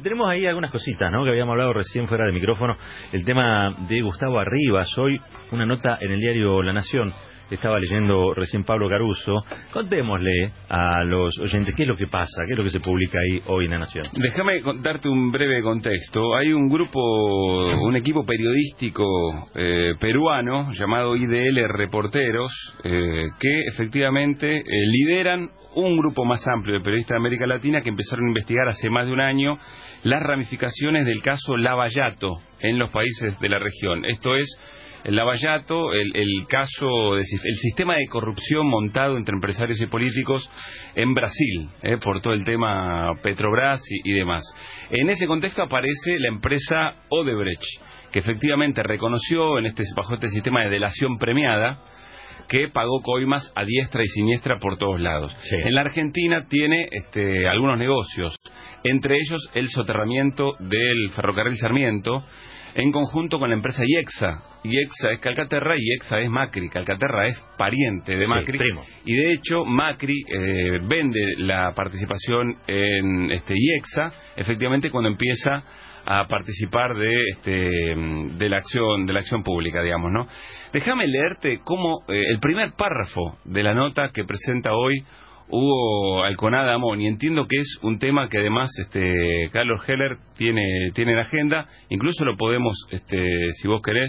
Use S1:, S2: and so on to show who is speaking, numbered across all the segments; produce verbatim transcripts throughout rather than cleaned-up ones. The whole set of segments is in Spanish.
S1: Tenemos ahí algunas cositas, ¿no? Que habíamos hablado recién fuera de micrófono. El tema de Gustavo Arribas. Hoy una nota en el diario La Nación. Estaba leyendo recién Pablo Caruso. Contémosle a los oyentes qué es lo que pasa, qué es lo que se publica ahí hoy en La Nación.
S2: Déjame contarte un breve contexto. Hay un grupo, un equipo periodístico eh, peruano llamado I D L Reporteros, eh, que efectivamente eh, lideran un grupo más amplio de periodistas de América Latina que empezaron a investigar hace más de un año las ramificaciones del caso Lavallato en los países de la región. Esto es el Lavallato, el, el caso, de, el sistema de corrupción montado entre empresarios y políticos en Brasil, eh, por todo el tema Petrobras y, y demás. En ese contexto aparece la empresa Odebrecht, que efectivamente reconoció en este, bajo este sistema de delación premiada que pagó coimas a diestra y siniestra por todos lados. Sí. En la Argentina tiene este, algunos negocios, entre ellos el soterramiento del ferrocarril Sarmiento, en conjunto con la empresa IEXA. IEXA es Calcaterra y IEXA es Macri. Calcaterra es pariente de Macri. Sí, y de hecho Macri eh, vende la participación en este IEXA, efectivamente cuando empieza a participar de este de la acción de la acción pública, digamos, ¿no? Déjame leerte cómo eh, el primer párrafo de la nota que presenta hoy Hugo Alconada Amón, y entiendo que es un tema que además este Carlos Heller tiene tiene en agenda, incluso lo podemos, este si vos querés,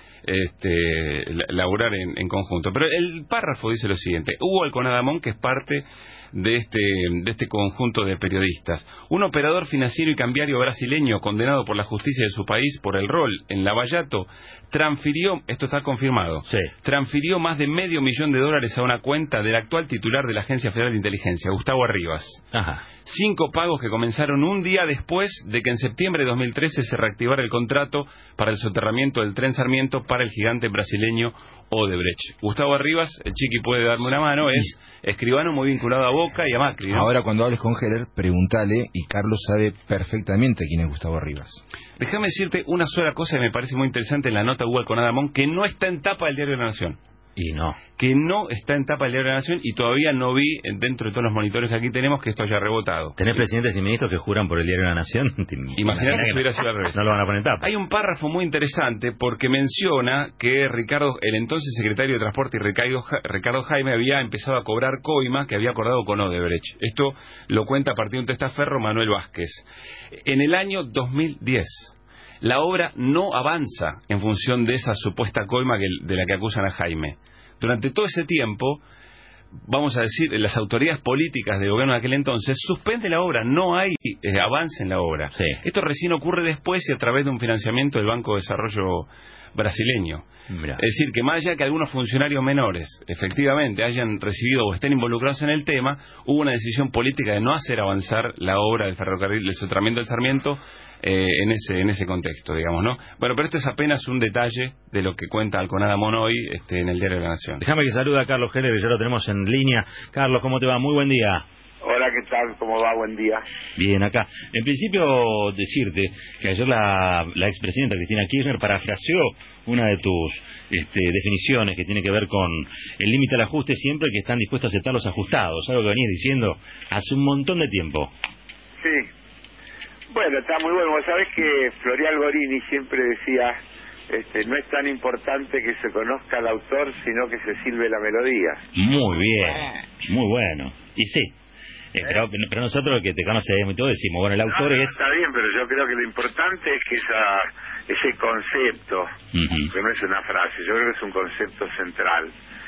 S2: este laburar en, en conjunto. Pero el párrafo dice lo siguiente: Hugo Alconada Amón, que es parte de este de este conjunto de periodistas, un operador financiero y cambiario brasileño condenado por la justicia de su país por el rol en Lavallato, transfirió, esto está confirmado, sí. transfirió más de medio millón de dólares a una cuenta del actual titular de la Agencia Federal de Inteligencia, Gustavo Arribas. Ajá. Cinco pagos que comenzaron un día después de que en septiembre de dos mil trece se reactivara el contrato para el soterramiento del tren Sarmiento para el gigante brasileño Odebrecht. Gustavo Arribas, el chiqui puede darme una mano, es escribano muy vinculado a Boca y a Macri, ¿no?
S3: Ahora cuando hables con Heller, pregúntale, y Carlos sabe perfectamente quién es Gustavo Arribas.
S2: Déjame decirte una sola cosa que me parece muy interesante en la nota de Hugo Alconada Amón, que no está en tapa del Diario de la Nación.
S1: Y no.
S2: Que no está en tapa del Diario de la Nación, y todavía no vi, dentro de todos los monitores que aquí tenemos, que esto haya rebotado.
S1: ¿Tenés presidentes y ministros que juran por el Diario de la Nación?
S2: Imagínate que hubiera sido al revés.
S1: No lo van a poner en tapa.
S2: Hay un párrafo muy interesante porque menciona que Ricardo, el entonces secretario de Transporte, y Ricardo, Ricardo Jaime, había empezado a cobrar coima que había acordado con Odebrecht. Esto lo cuenta a partir de un testaferro Manuel Vázquez. En el año dos mil diez... la obra no avanza en función de esa supuesta coima que, de la que acusan a Jaime. Durante todo ese tiempo, vamos a decir, las autoridades políticas del gobierno de aquel entonces suspenden la obra, no hay eh, avance en la obra. Sí. Esto recién ocurre después y a través de un financiamiento del Banco de Desarrollo brasileño. Mirá. Es decir, que más allá que algunos funcionarios menores efectivamente hayan recibido o estén involucrados en el tema, hubo una decisión política de no hacer avanzar la obra del ferrocarril, del soterramiento del Sarmiento, eh, en ese en ese contexto, digamos, ¿no? Bueno, pero esto es apenas un detalle de lo que cuenta Alconada Amón hoy este, en el Diario de la Nación.
S1: Déjame que saluda a Carlos Heller, que ya lo tenemos en línea. Carlos, ¿cómo te va? Muy buen día.
S4: Hola, ¿qué tal? ¿Cómo va? Buen día.
S1: Bien, acá. En principio, decirte que ayer la, la expresidenta Cristina Kirchner parafraseó una de tus este, definiciones que tiene que ver con el límite al ajuste siempre que están dispuestos a aceptar los ajustados, algo que venías diciendo hace un montón de tiempo.
S4: Sí. Bueno, está muy bueno. Vos sabés que Florial Gorini siempre decía, este, no es tan importante que se conozca al autor, sino que se silbe la melodía.
S1: Muy bien, muy bueno. Y sí. Eh, pero, pero nosotros que te conocemos y todo decimos, bueno, el autor
S4: no, no,
S1: es...
S4: Está bien, pero yo creo que lo importante es que esa ese concepto, uh-huh. que no es una frase, yo creo que es un concepto central,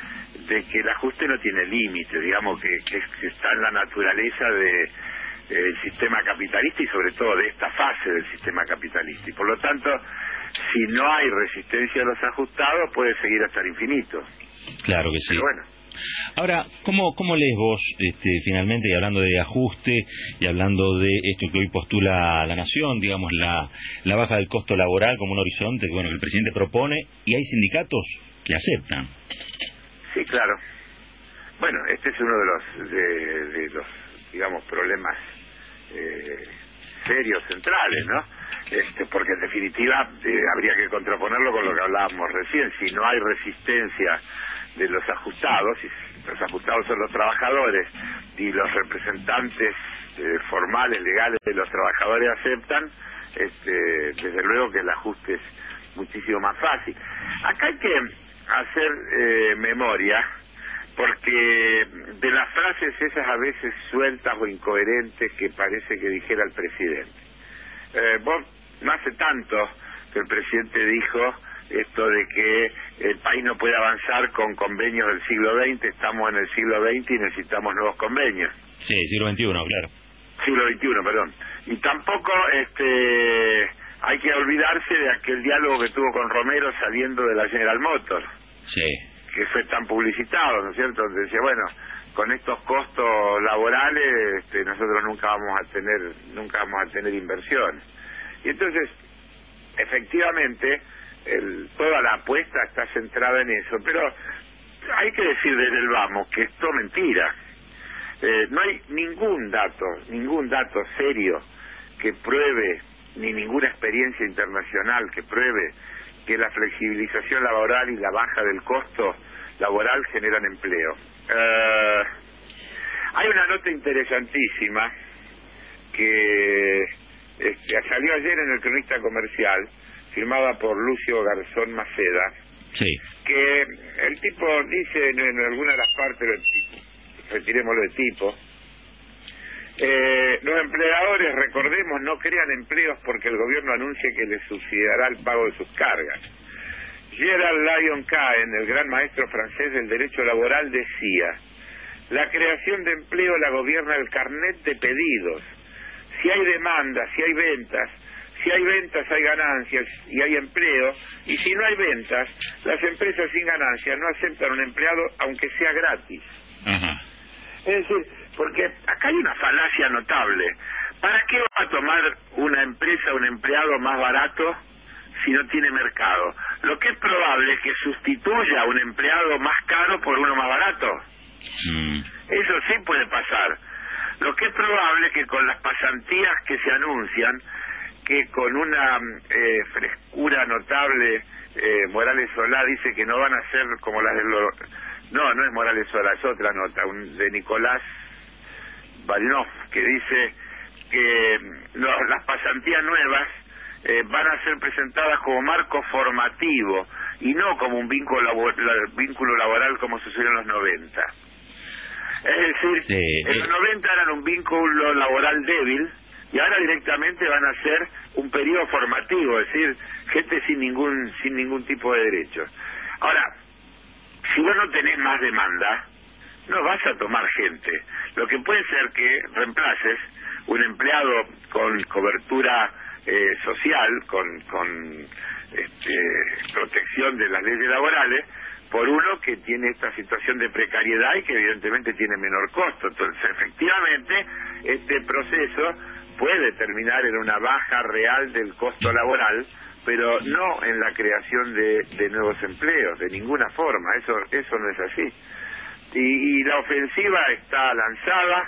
S4: de que el ajuste no tiene límite, digamos, que, que, que está en la naturaleza de del sistema capitalista y sobre todo de esta fase del sistema capitalista. Y por lo tanto, si no hay resistencia a los ajustados, puede seguir hasta el infinito.
S1: Claro que sí.
S4: Pero bueno.
S1: Ahora, ¿cómo, cómo lees vos, este, finalmente, y hablando de ajuste, y hablando de esto que hoy postula La Nación, digamos, la, la baja del costo laboral como un horizonte que, bueno, que el presidente propone, y hay sindicatos que aceptan?
S4: Sí, claro. Bueno, este es uno de los, de, de los digamos, problemas eh, serios, centrales, ¿no? Este, porque en definitiva eh, habría que contraponerlo con lo que hablábamos recién. Si no hay resistencia de los ajustados, y los ajustados son los trabajadores y los representantes eh, formales, legales de los trabajadores aceptan, este, desde luego que el ajuste es muchísimo más fácil. Acá hay que hacer eh, memoria, porque de las frases esas a veces sueltas o incoherentes que parece que dijera el presidente. Eh, vos, no hace tanto que el presidente dijo esto de que el país no puede avanzar con convenios del siglo veinte, estamos en el siglo veinte y necesitamos nuevos convenios.
S1: Sí, siglo veintiuno, claro.
S4: Siglo veintiuno, perdón. Y tampoco este hay que olvidarse de aquel diálogo que tuvo con Romero saliendo de la General Motors.
S1: Sí.
S4: Que fue tan publicitado, ¿no es cierto? Donde decía, bueno, con estos costos laborales este, nosotros nunca vamos a tener nunca vamos a tener inversiones. Y entonces, efectivamente, el, toda la apuesta está centrada en eso, pero hay que decir desde el vamos que esto es mentira. Eh, no hay ningún dato, ningún dato serio que pruebe, ni ninguna experiencia internacional que pruebe que la flexibilización laboral y la baja del costo laboral generan empleo. Uh, hay una nota interesantísima que este, salió ayer en el Cronista Comercial, firmada por Lucio Garzón Maceda,
S1: sí.
S4: que el tipo dice en, en alguna de las partes del tipo, retirémoslo de tipo, Eh, los empleadores, recordemos, no crean empleos porque el gobierno anuncia que les subsidiará el pago de sus cargas. Gerald Lyon Cahen, el gran maestro francés del derecho laboral, decía: la creación de empleo la gobierna el carnet de pedidos. Si hay demanda, si hay ventas, si hay ventas hay ganancias y hay empleo, y si no hay ventas, las empresas sin ganancias no aceptan un empleado aunque sea gratis.
S1: Ajá.
S4: Es decir, porque acá hay una falacia notable. ¿Para qué va a tomar una empresa un empleado más barato si no tiene mercado? Lo que es probable es que sustituya a un empleado más caro por uno más barato.
S1: Mm.
S4: Eso sí puede pasar. Lo que es probable es que con las pasantías que se anuncian, que con una eh, frescura notable, eh, Morales Solá dice que no van a ser como las de los... No, no es Morales Solá, es otra nota, un, de Nicolás Barinov, que dice que no, las pasantías nuevas eh, van a ser presentadas como marco formativo y no como un vínculo, labor, vínculo laboral como sucedió en los noventa. Es decir,
S1: sí,
S4: en los noventa eran un vínculo laboral débil y ahora directamente van a ser un periodo formativo, es decir, gente sin ningún sin ningún tipo de derechos. Ahora, si vos no tenés más demanda, no vas a tomar gente. Lo que puede ser que reemplaces un empleado con cobertura eh, social, con, con este, protección de las leyes laborales, por uno que tiene esta situación de precariedad y que evidentemente tiene menor costo. Entonces, efectivamente, este proceso puede terminar en una baja real del costo laboral, pero no en la creación de, de nuevos empleos, de ninguna forma. Eso eso no es así. Y, y la ofensiva está lanzada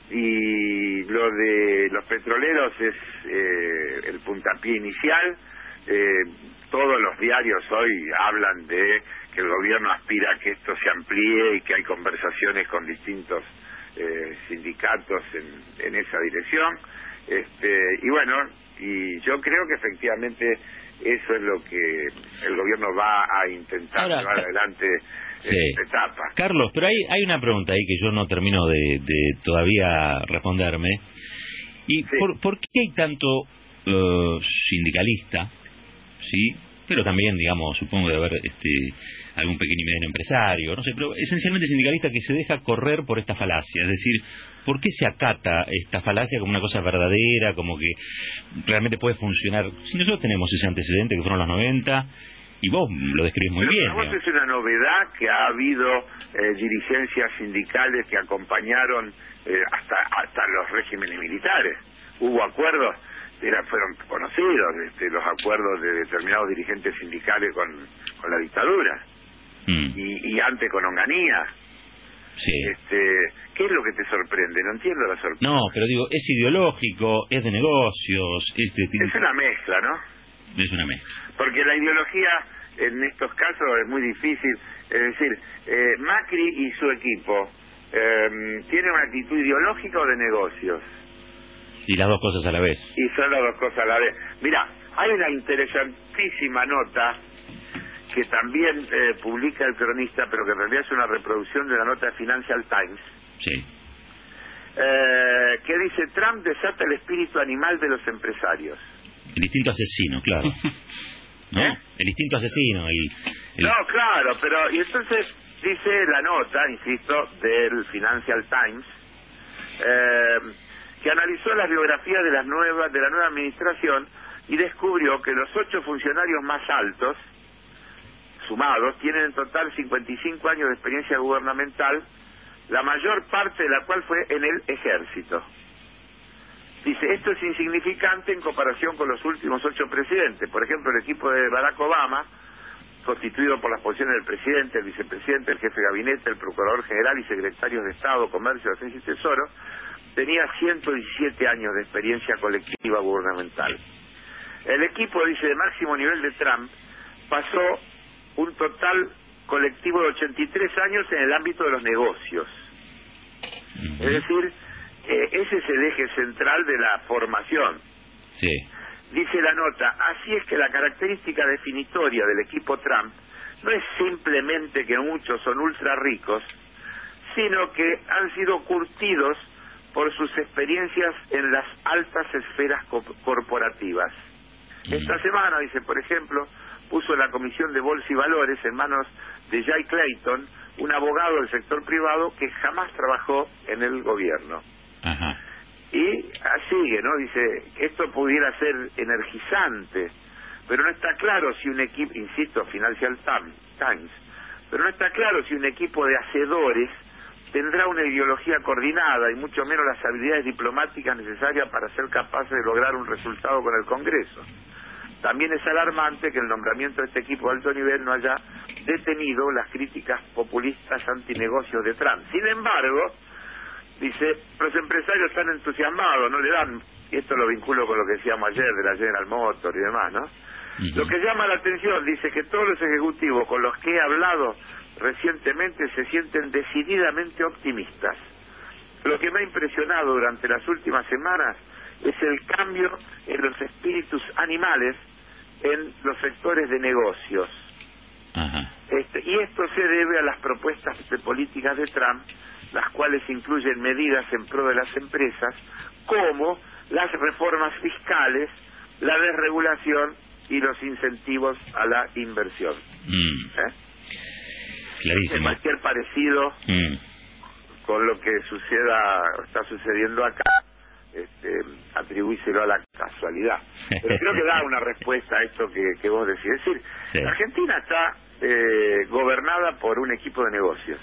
S4: y lo de los petroleros es eh, el puntapié inicial. Eh, todos los diarios hoy hablan de que el gobierno aspira a que esto se amplíe y que hay conversaciones con distintos eh, sindicatos en, en esa dirección. Este, y bueno, y yo creo que efectivamente eso es lo que el gobierno va a intentar Ahora, llevar adelante sí. en esta etapa.
S1: Carlos, pero hay, hay una pregunta ahí que yo no termino de, de todavía responderme. ¿Y sí. por, por qué hay tanto uh, sindicalista, sí? Pero también, digamos, supongo de haber este, algún pequeño y mediano empresario, no sé, pero esencialmente sindicalista que se deja correr por esta falacia? Es decir, ¿por qué se acata esta falacia como una cosa verdadera, como que realmente puede funcionar? Si nosotros tenemos ese antecedente que fueron los noventa, y vos lo describís muy
S4: pero
S1: bien.
S4: Para vos es una novedad que ha habido eh, dirigencias sindicales que acompañaron eh, hasta, hasta los regímenes militares. Hubo acuerdos, era, fueron conocidos este, los acuerdos de determinados dirigentes sindicales con, con la dictadura. Mm. Y, y antes con Onganía.
S1: Sí.
S4: Este, ¿qué es lo que te sorprende? No entiendo la sorpresa.
S1: No, pero digo, es ideológico, es de negocios, es de...
S4: Es una mezcla, ¿no?
S1: Es una mezcla.
S4: Porque la ideología en estos casos es muy difícil. Es decir, eh, Macri y su equipo eh, tienen una actitud ideológica o de negocios.
S1: Y las dos cosas a la vez.
S4: Y son las dos cosas a la vez. Mira, hay una interesantísima nota que también eh, publica el cronista, pero que en realidad es una reproducción de la nota de Financial Times.
S1: Sí.
S4: Eh, que dice: Trump desata el espíritu animal de los empresarios.
S1: El instinto asesino, claro. ¿No?
S4: ¿Eh?
S1: El instinto asesino. El, el...
S4: No, claro, pero... Y entonces dice la nota, insisto, del Financial Times, eh, que analizó las biografías de, las nuevas, de la nueva administración y descubrió que los ocho funcionarios más altos, sumados, tienen en total cincuenta y cinco años de experiencia gubernamental, la mayor parte de la cual fue en el ejército. Dice, esto es insignificante en comparación con los últimos ocho presidentes. Por ejemplo, el equipo de Barack Obama, constituido por las posiciones del presidente, el vicepresidente, el jefe de gabinete, el procurador general y secretarios de Estado, Comercio, Defensa y Tesoro, tenía ciento diecisiete años de experiencia colectiva gubernamental. El equipo, dice, de máximo nivel de Trump, pasó un total colectivo de ochenta y tres años en el ámbito de los negocios. Uh-huh. Es decir, eh, ese es el eje central de la formación.
S1: Sí.
S4: Dice la nota, así es que la característica definitoria del equipo Trump no es simplemente que muchos son ultra ricos, sino que han sido curtidos por sus experiencias en las altas esferas co- corporativas. Uh-huh. Esta semana, dice, por ejemplo, puso la Comisión de Bolsa y Valores en manos de Jay Clayton, un abogado del sector privado que jamás trabajó en el gobierno.
S1: Ajá.
S4: Y sigue, ¿no? Dice, esto pudiera ser energizante, pero no está claro si un equipo, insisto, Financial Times, pero no está claro si un equipo de hacedores tendrá una ideología coordinada y mucho menos las habilidades diplomáticas necesarias para ser capaces de lograr un resultado con el Congreso. También es alarmante que el nombramiento de este equipo de alto nivel no haya detenido las críticas populistas antinegocios de Trump. Sin embargo, dice, los empresarios están entusiasmados, no le dan, y esto lo vinculo con lo que decíamos ayer de la General Motors y demás, ¿no? Uh-huh. Lo que llama la atención, dice, que todos los ejecutivos con los que he hablado recientemente se sienten decididamente optimistas. Lo que me ha impresionado durante las últimas semanas es el cambio en los espíritus animales en los sectores de negocios. Uh-huh. Este, y esto se debe a las propuestas de políticas de Trump, las cuales incluyen medidas en pro de las empresas, como las reformas fiscales, la desregulación y los incentivos a la inversión.
S1: Mm.
S4: ¿Eh?
S1: Clarísimo.
S4: Cualquier parecido mm. con lo que suceda está sucediendo acá, este, atribuíselo a la casualidad. Pero creo que da una respuesta a esto que, que vos decís. Es decir, sí. La Argentina está eh, gobernada por un equipo de negocios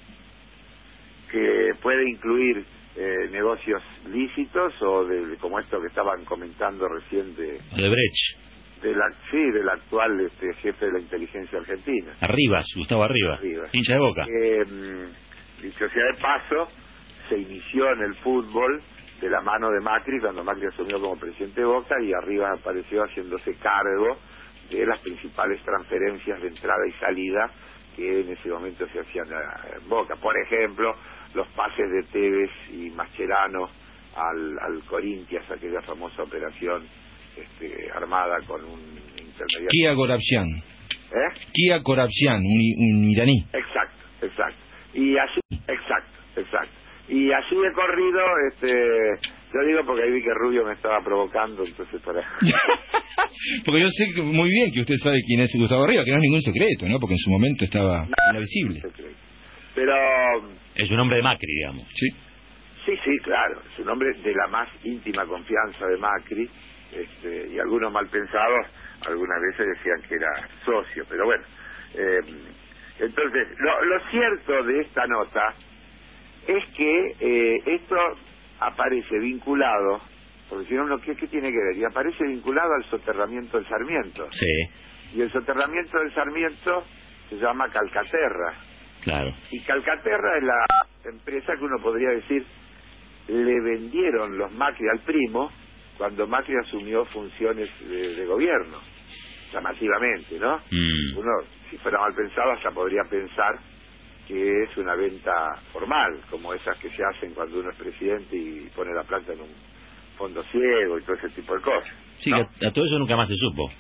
S4: que puede incluir eh, negocios lícitos o de, como esto que estaban comentando recién de
S1: Odebrecht,
S4: de la sí del actual este, jefe de la inteligencia argentina,
S1: Arribas, Gustavo Arribas, Arribas. Hincha de Boca.
S4: Eh, dicho sea de paso, se inició en el fútbol de la mano de Macri cuando Macri asumió como presidente de Boca, y Arribas apareció haciéndose cargo de las principales transferencias de entrada y salida que en ese momento se hacían en Boca. Por ejemplo, los pases de Tevez y Mascherano al, al Corinthians, aquella famosa operación este, armada con un intermediario.
S3: Kia Gorabsian.
S4: ¿Eh?
S3: Kia Gorabsian, un, un iraní.
S4: Exacto, exacto. Y así, exacto, exacto. Y así de corrido, este, yo digo porque ahí vi que Rubio me estaba provocando, entonces para...
S3: Porque yo sé que muy bien que usted sabe quién es Gustavo Arribas, que no es ningún secreto, ¿no? Porque en su momento estaba no, invisible.
S4: Pero...
S1: Es un hombre de Macri, digamos.
S3: Sí.
S4: Sí, sí, claro. Es un hombre de la más íntima confianza de Macri, este, y algunos mal pensados algunas veces decían que era socio, pero bueno. Eh, entonces, lo, lo cierto de esta nota es que eh, esto aparece vinculado, porque si no, ¿qué, ¿qué tiene que ver? Y aparece vinculado al soterramiento del Sarmiento.
S1: Sí.
S4: Y el soterramiento del Sarmiento se llama Calcaterra.
S1: Claro.
S4: Y Calcaterra es la empresa que uno podría decir le vendieron los Macri al primo cuando Macri asumió funciones de, de gobierno, llamativamente, ¿no? Mm. Uno, si fuera mal pensado, hasta podría pensar que es una venta formal, como esas que se hacen cuando uno es presidente y pone la plata en un fondo ciego y todo ese tipo de cosas.
S1: Sí,
S4: ¿no?
S1: que a, a todo eso nunca más se supo.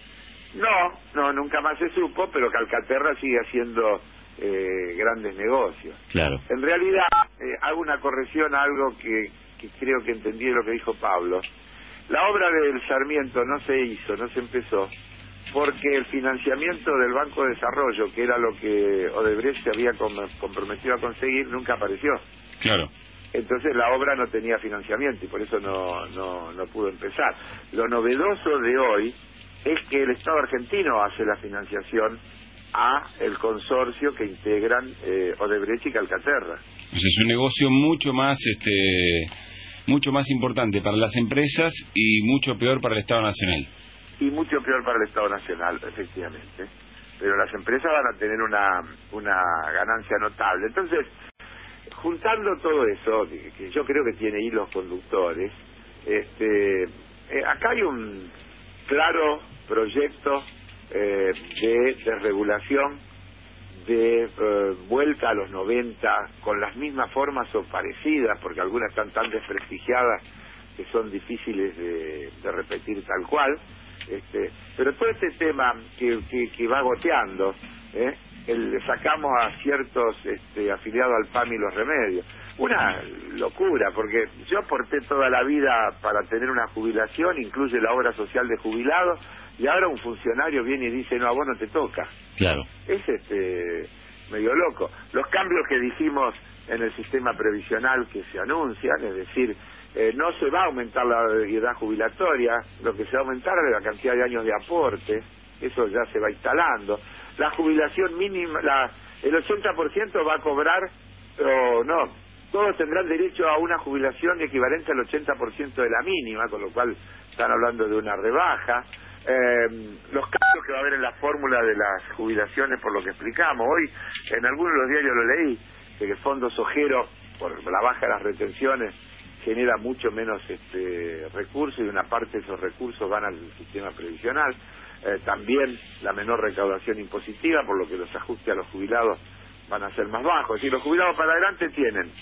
S4: No, no, nunca más se supo, pero Calcaterra sigue haciendo eh, grandes negocios.
S1: Claro.
S4: En realidad, eh, hago una corrección a algo que, que creo que entendí de lo que dijo Pablo. La obra del Sarmiento no se hizo, no se empezó, porque el financiamiento del Banco de Desarrollo, que era lo que Odebrecht se había com comprometido a conseguir, nunca apareció.
S1: Claro.
S4: Entonces la obra no tenía financiamiento y por eso no, no, no pudo empezar. Lo novedoso de hoy es que el Estado argentino hace la financiación a el consorcio que integran eh, Odebrecht y Calcaterra.
S2: O sea, es un negocio mucho más, este, mucho más importante para las empresas y mucho peor para el Estado Nacional.
S4: Y mucho peor para el Estado Nacional, efectivamente. Pero las empresas van a tener una, una ganancia notable. Entonces, juntando todo eso, que, que yo creo que tiene hilos conductores, este, eh, acá hay un claro proyecto eh, de desregulación, de eh, vuelta a los noventa, con las mismas formas o parecidas, porque algunas están tan desprestigiadas que son difíciles de, de repetir tal cual. Este, pero todo este tema que, que, que va goteando, ¿eh? El, le sacamos a ciertos este, afiliados al P A M y los remedios. Una locura, porque yo aporté toda la vida para tener una jubilación, incluye la obra social de jubilado, y ahora un funcionario viene y dice, no, a vos no te toca.
S1: Claro.
S4: Es este medio loco. Los cambios que dijimos en el sistema previsional que se anuncian, es decir, eh, no se va a aumentar la edad jubilatoria, lo que se va a aumentar es la cantidad de años de aporte, eso ya se va instalando. La jubilación mínima, la, el ochenta por ciento va a cobrar, o no, todos tendrán derecho a una jubilación equivalente al ochenta por ciento de la mínima, con lo cual están hablando de una rebaja. Eh, los cambios que va a haber en la fórmula de las jubilaciones, por lo que explicamos hoy, en algunos de los diarios lo leí, que el fondo sojero, por la baja de las retenciones, genera mucho menos este recursos y una parte de esos recursos van al sistema previsional. Eh, también la menor recaudación impositiva, por lo que los ajustes a los jubilados van a ser más bajos. Es decir, los jubilados para adelante tienen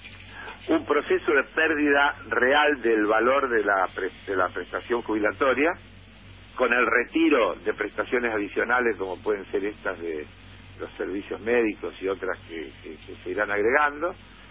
S4: un proceso de pérdida real del valor de la, pre de la prestación jubilatoria, con el retiro de prestaciones adicionales como pueden ser estas de los servicios médicos y otras que, que, que se irán agregando,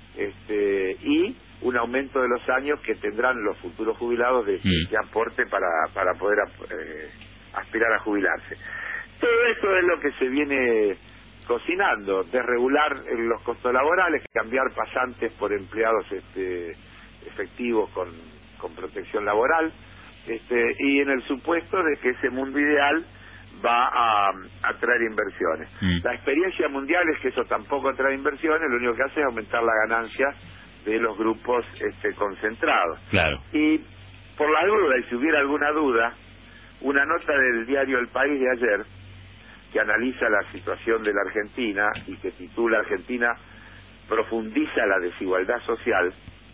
S4: este, y un aumento de los años que tendrán los futuros jubilados de, mm. de aporte para, para poder eh, aspirar a jubilarse. Todo eso es lo que se viene cocinando, desregular los costos laborales, cambiar pasantes por empleados este, efectivos con, con protección laboral, este, y en el supuesto de que ese mundo ideal va a atraer inversiones. Mm. La experiencia mundial es que eso tampoco atrae inversiones, lo único que hace es aumentar la ganancia de los grupos este, concentrados.
S1: Claro.
S4: Y por la duda, y si hubiera alguna duda, una nota del diario El País de ayer, que analiza la situación de la Argentina y que titula Argentina profundiza la desigualdad social,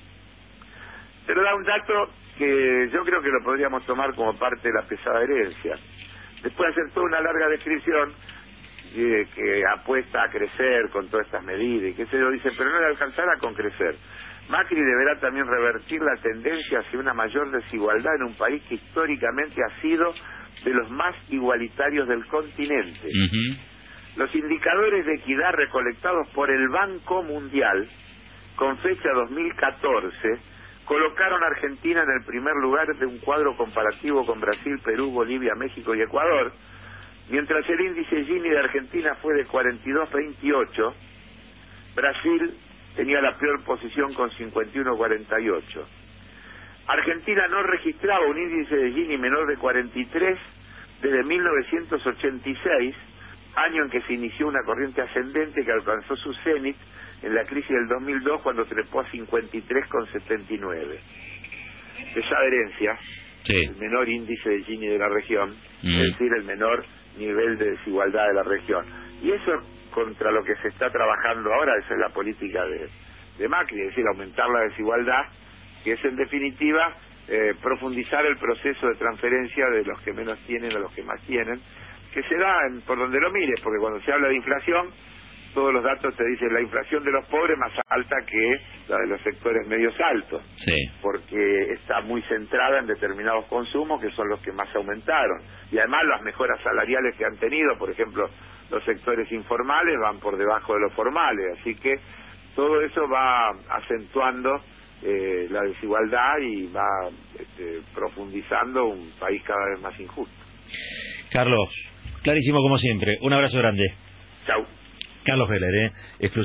S4: pero da un dato que yo creo que lo podríamos tomar como parte de la pesada herencia. Después de hacer toda una larga descripción eh, que apuesta a crecer con todas estas medidas y que se lo dice, pero no le alcanzará con crecer. Macri deberá también revertir la tendencia hacia una mayor desigualdad en un país que históricamente ha sido de los más igualitarios del continente.
S1: Uh-huh.
S4: Los indicadores de equidad recolectados por el Banco Mundial, con fecha dos mil catorce, colocaron a Argentina en el primer lugar de un cuadro comparativo con Brasil, Perú, Bolivia, México y Ecuador, mientras el índice Gini de Argentina fue de cuarenta y dos punto veintiocho, Brasil tenía la peor posición con cincuenta y uno punto cuarenta y ocho. Argentina no registraba un índice de Gini menor de cuarenta y tres desde mil novecientos ochenta y seis, año en que se inició una corriente ascendente que alcanzó su cenit en la crisis del dos mil dos cuando trepó a cincuenta y tres punto setenta y nueve. Pesada herencia, sí. El menor índice de Gini de la región, mm. es decir, el menor nivel de desigualdad de la región. Y eso contra lo que se está trabajando ahora, esa es la política de, de Macri, es decir, aumentar la desigualdad, que es en definitiva eh, profundizar el proceso de transferencia de los que menos tienen a los que más tienen, que se da en, por donde lo mires, porque cuando se habla de inflación, todos los datos te dicen la inflación de los pobres más alta que la de los sectores medios altos,
S1: sí,
S4: porque está muy centrada en determinados consumos que son los que más aumentaron, y además las mejoras salariales que han tenido, por ejemplo, los sectores informales van por debajo de los formales, así que todo eso va acentuando eh, la desigualdad y va este, profundizando un país cada vez más injusto.
S1: Carlos, clarísimo como siempre, un abrazo grande.
S4: Chau.
S1: Carlos Heller, ¿eh?